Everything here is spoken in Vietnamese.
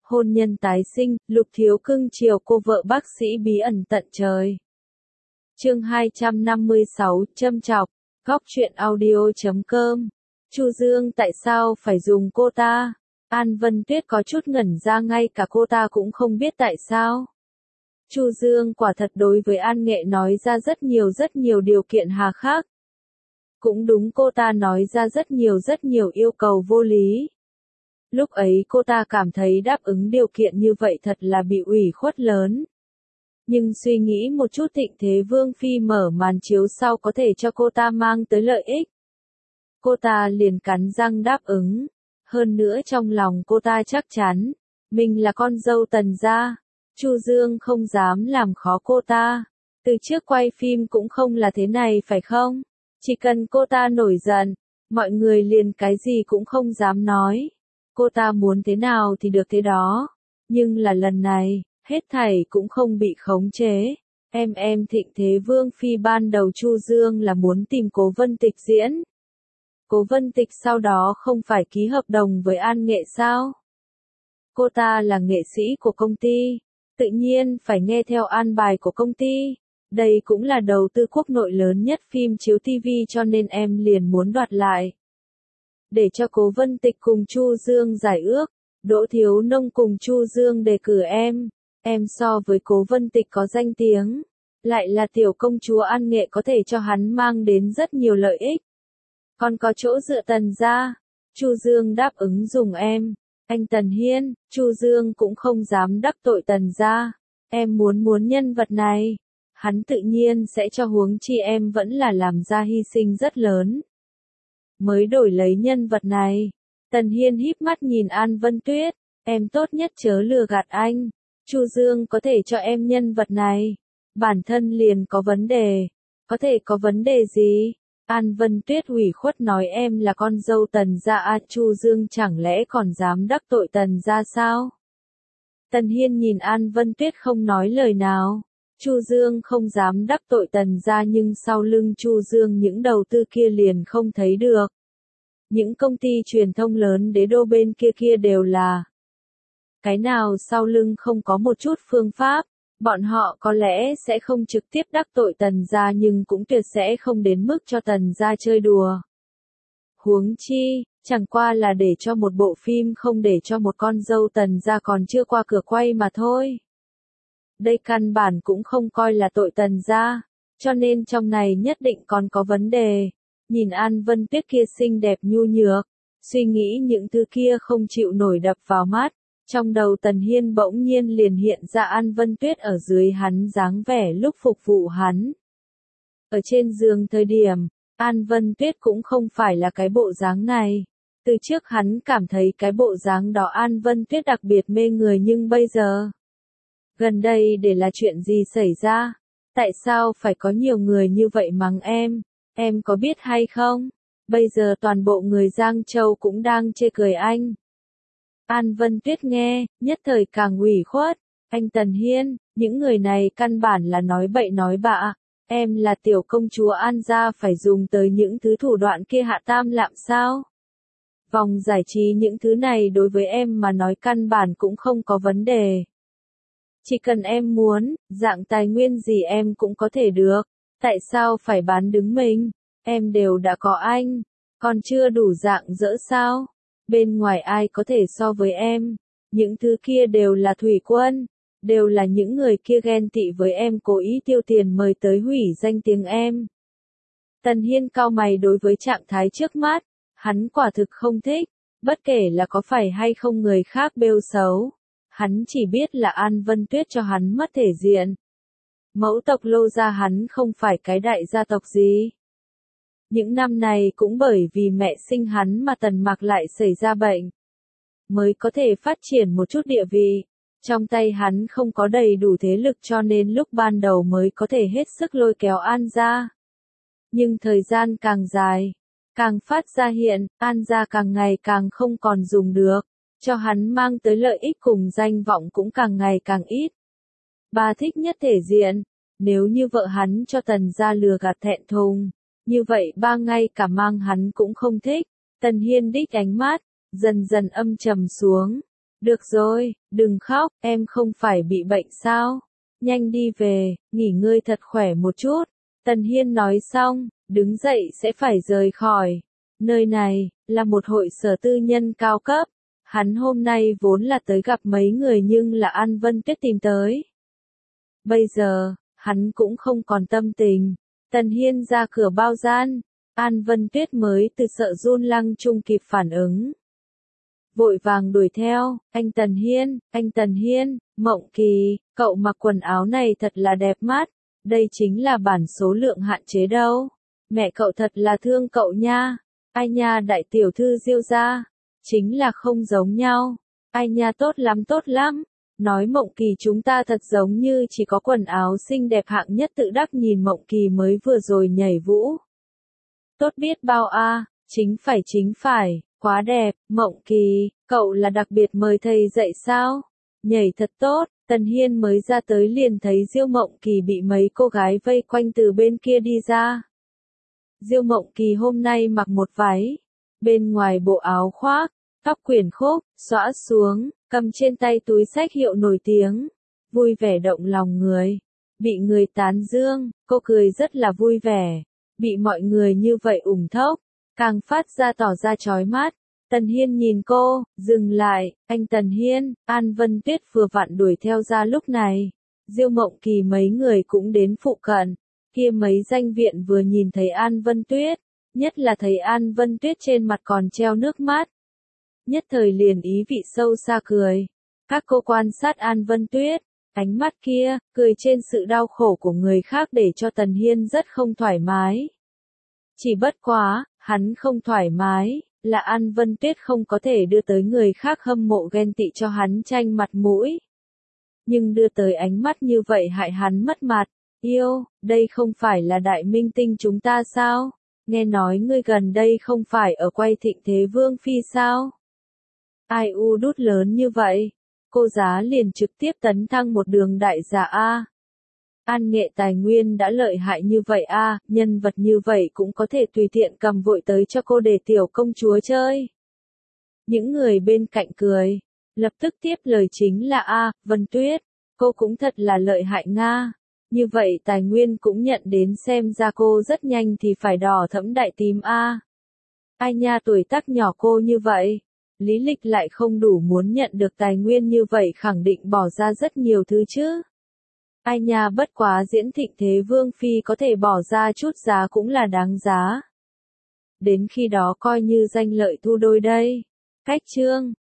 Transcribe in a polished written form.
hôn nhân tái sinh, Lục Thiếu cưng chiều cô vợ bác sĩ bí ẩn tận trời. Chương 256, châm chọc, góc truyện audio.com. Chu Dương tại sao phải dùng cô ta? An Vân Tuyết có chút ngẩn ra, ngay cả cô ta cũng không biết tại sao. Chu Dương quả thật đối với An Nghệ nói ra rất nhiều điều kiện hà khắc. Cũng đúng, cô ta nói ra rất nhiều yêu cầu vô lý. Lúc ấy cô ta cảm thấy đáp ứng điều kiện như vậy thật là bị ủy khuất lớn. Nhưng suy nghĩ một chút, Thịnh Thế Vương Phi mở màn chiếu sau có thể cho cô ta mang tới lợi ích. Cô ta liền cắn răng đáp ứng. Hơn nữa trong lòng cô ta chắc chắn, mình là con dâu Tần gia. Chu Dương không dám làm khó cô ta. Từ trước quay phim cũng không là thế này phải không? Chỉ cần cô ta nổi giận, mọi người liền cái gì cũng không dám nói. Cô ta muốn thế nào thì được thế đó. Nhưng là lần này, hết thảy cũng không bị khống chế. Em Thịnh Thế Vương Phi ban đầu Chu Dương là muốn tìm Cố Vân Tịch diễn. Cố Vân Tịch sau đó không phải ký hợp đồng với An Nghệ sao? Cô ta là nghệ sĩ của công ty, tự nhiên phải nghe theo an bài của công ty. Đây cũng là đầu tư quốc nội lớn nhất phim chiếu TV, cho nên em liền muốn đoạt lại. Để cho Cố Vân Tịch cùng Chu Dương giải ước, Đỗ Thiếu Nông cùng Chu Dương đề cử em so với Cố Vân Tịch có danh tiếng, lại là tiểu công chúa An Nghệ, có thể cho hắn mang đến rất nhiều lợi ích. Còn có chỗ dựa Tần gia, Chu Dương đáp ứng dùng em. Anh Tần Hiên, Chu Dương cũng không dám đắc tội Tần gia. Em muốn nhân vật này, hắn tự nhiên sẽ cho, huống chi em vẫn là làm ra hy sinh rất lớn mới đổi lấy nhân vật này. Tần Hiên híp mắt nhìn An Vân Tuyết, em tốt nhất chớ lừa gạt anh. Chu Dương có thể cho em nhân vật này, bản thân liền có vấn đề. Có thể có vấn đề gì? An Vân Tuyết ủy khuất nói, em là con dâu Tần gia à, Chu Dương chẳng lẽ còn dám đắc tội Tần gia sao? Tần Hiên nhìn An Vân Tuyết không nói lời nào. Chu Dương không dám đắc tội Tần gia, nhưng sau lưng Chu Dương những đầu tư kia liền không thấy được. Những công ty truyền thông lớn đế đô bên kia đều là. Cái nào sau lưng không có một chút phương pháp, bọn họ có lẽ sẽ không trực tiếp đắc tội Tần gia, nhưng cũng tuyệt sẽ không đến mức cho Tần gia chơi đùa. Huống chi, chẳng qua là để cho một bộ phim không để cho một con dâu Tần gia còn chưa qua cửa quay mà thôi. Đây căn bản cũng không coi là tội Tần gia, cho nên trong này nhất định còn có vấn đề. Nhìn An Vân Tuyết kia xinh đẹp nhu nhược, suy nghĩ những thứ kia không chịu nổi đập vào mắt. Trong đầu Tần Hiên bỗng nhiên liền hiện ra An Vân Tuyết ở dưới hắn dáng vẻ lúc phục vụ hắn. Ở trên giường thời điểm, An Vân Tuyết cũng không phải là cái bộ dáng này. Từ trước hắn cảm thấy cái bộ dáng đó An Vân Tuyết đặc biệt mê người, nhưng bây giờ, gần đây để là chuyện gì xảy ra? Tại sao phải có nhiều người như vậy mắng em có biết hay không? Bây giờ toàn bộ người Giang Châu cũng đang chê cười anh. An Vân Tuyết nghe, nhất thời càng ủy khuất. Anh Tần Hiên, những người này căn bản là nói bậy nói bạ. Em là tiểu công chúa An gia, phải dùng tới những thứ thủ đoạn kia hạ tam lạm sao? Vòng giải trí những thứ này đối với em mà nói căn bản cũng không có vấn đề. Chỉ cần em muốn, dạng tài nguyên gì em cũng có thể được. Tại sao phải bán đứng mình? Em đều đã có anh, còn chưa đủ dạng dỡ sao? Bên ngoài ai có thể so với em? Những thứ kia đều là thủy quân, đều là những người kia ghen tị với em, cố ý tiêu tiền mời tới hủy danh tiếng em. Tần Hiên cau mày đối với trạng thái trước mắt, hắn quả thực không thích, bất kể là có phải hay không người khác bêu xấu. Hắn chỉ biết là An Vân Tuyết cho hắn mất thể diện. Mẫu tộc Lô gia hắn không phải cái đại gia tộc gì. Những năm này cũng bởi vì mẹ sinh hắn mà Tần Mạc lại xảy ra bệnh, mới có thể phát triển một chút địa vị. Trong tay hắn không có đầy đủ thế lực, cho nên lúc ban đầu mới có thể hết sức lôi kéo An gia. Nhưng thời gian càng dài, càng phát ra hiện, An gia càng ngày càng không còn dùng được, cho hắn mang tới lợi ích cùng danh vọng cũng càng ngày càng ít. Bà thích nhất thể diện, nếu như vợ hắn cho Tần gia lừa gạt thẹn thùng, như vậy ba ngay cả mang hắn cũng không thích. Tần Hiên đích ánh mắt, dần dần âm trầm xuống. Được rồi, đừng khóc, em không phải bị bệnh sao? Nhanh đi về, nghỉ ngơi thật khỏe một chút. Tần Hiên nói xong, đứng dậy sẽ phải rời khỏi. Nơi này, là một hội sở tư nhân cao cấp. Hắn hôm nay vốn là tới gặp mấy người nhưng là An Vân Tuyết tìm tới. Bây giờ, hắn cũng không còn tâm tình. Tần Hiên ra cửa bao gian, An Vân Tuyết mới từ sợ run lăng chung kịp phản ứng. Vội vàng đuổi theo, anh Tần Hiên, Mộng Kỳ, cậu mặc quần áo này thật là đẹp mắt, đây chính là bản số lượng hạn chế đâu. Mẹ cậu thật là thương cậu nha, ai nha đại tiểu thư Diêu gia, chính là không giống nhau, ai nha tốt lắm, nói Mộng Kỳ chúng ta thật giống như chỉ có quần áo xinh đẹp hạng nhất tự đắc nhìn Mộng Kỳ mới vừa rồi nhảy vũ. Tốt biết bao a, chính phải. Quá đẹp, Mộng Kỳ, cậu là đặc biệt mời thầy dạy sao? Nhảy thật tốt, Tần Hiên mới ra tới liền thấy Diêu Mộng Kỳ bị mấy cô gái vây quanh từ bên kia đi ra. Diêu Mộng Kỳ hôm nay mặc một váy, bên ngoài bộ áo khoác, tóc quyển khúc, xõa xuống, cầm trên tay túi xách hiệu nổi tiếng, vui vẻ động lòng người. Bị người tán dương, cô cười rất là vui vẻ, bị mọi người như vậy ủng thốc, càng phát ra tỏ ra chói mắt. Tần Hiên nhìn cô, dừng lại, anh Tần Hiên, An Vân Tuyết vừa vặn đuổi theo ra lúc này. Diêu Mộng Kỳ mấy người cũng đến phụ cận, kia mấy danh viện vừa nhìn thấy An Vân Tuyết, nhất là thấy An Vân Tuyết trên mặt còn treo nước mắt. Nhất thời liền ý vị sâu xa cười. Các cô quan sát An Vân Tuyết, ánh mắt kia, cười trên sự đau khổ của người khác để cho Tần Hiên rất không thoải mái. Chỉ bất quá, hắn không thoải mái, là An Vân Tuyết không có thể đưa tới người khác hâm mộ ghen tị cho hắn tranh mặt mũi. Nhưng đưa tới ánh mắt như vậy hại hắn mất mặt. Yêu, đây không phải là đại minh tinh chúng ta sao? Nghe nói ngươi gần đây không phải ở quay Thịnh Thế Vương Phi sao? Ai u đút lớn như vậy? Cô giá liền trực tiếp tấn thăng một đường đại giả A. An nghệ tài nguyên đã lợi hại như vậy a, nhân vật như vậy cũng có thể tùy tiện cầm vội tới cho cô để tiểu công chúa chơi. Những người bên cạnh cười, lập tức tiếp lời chính là Vân Tuyết, cô cũng thật là lợi hại nga. Như vậy tài nguyên cũng nhận đến xem ra cô rất nhanh thì phải đỏ thẫm đại tím a. Ai nha tuổi tác nhỏ cô như vậy, lý lịch lại không đủ muốn nhận được tài nguyên như vậy khẳng định bỏ ra rất nhiều thứ chứ. Ai nha bất quá diễn Thịnh Thế Vương Phi có thể bỏ ra chút giá cũng là đáng giá. Đến khi đó coi như danh lợi thu đôi đây. Cách chương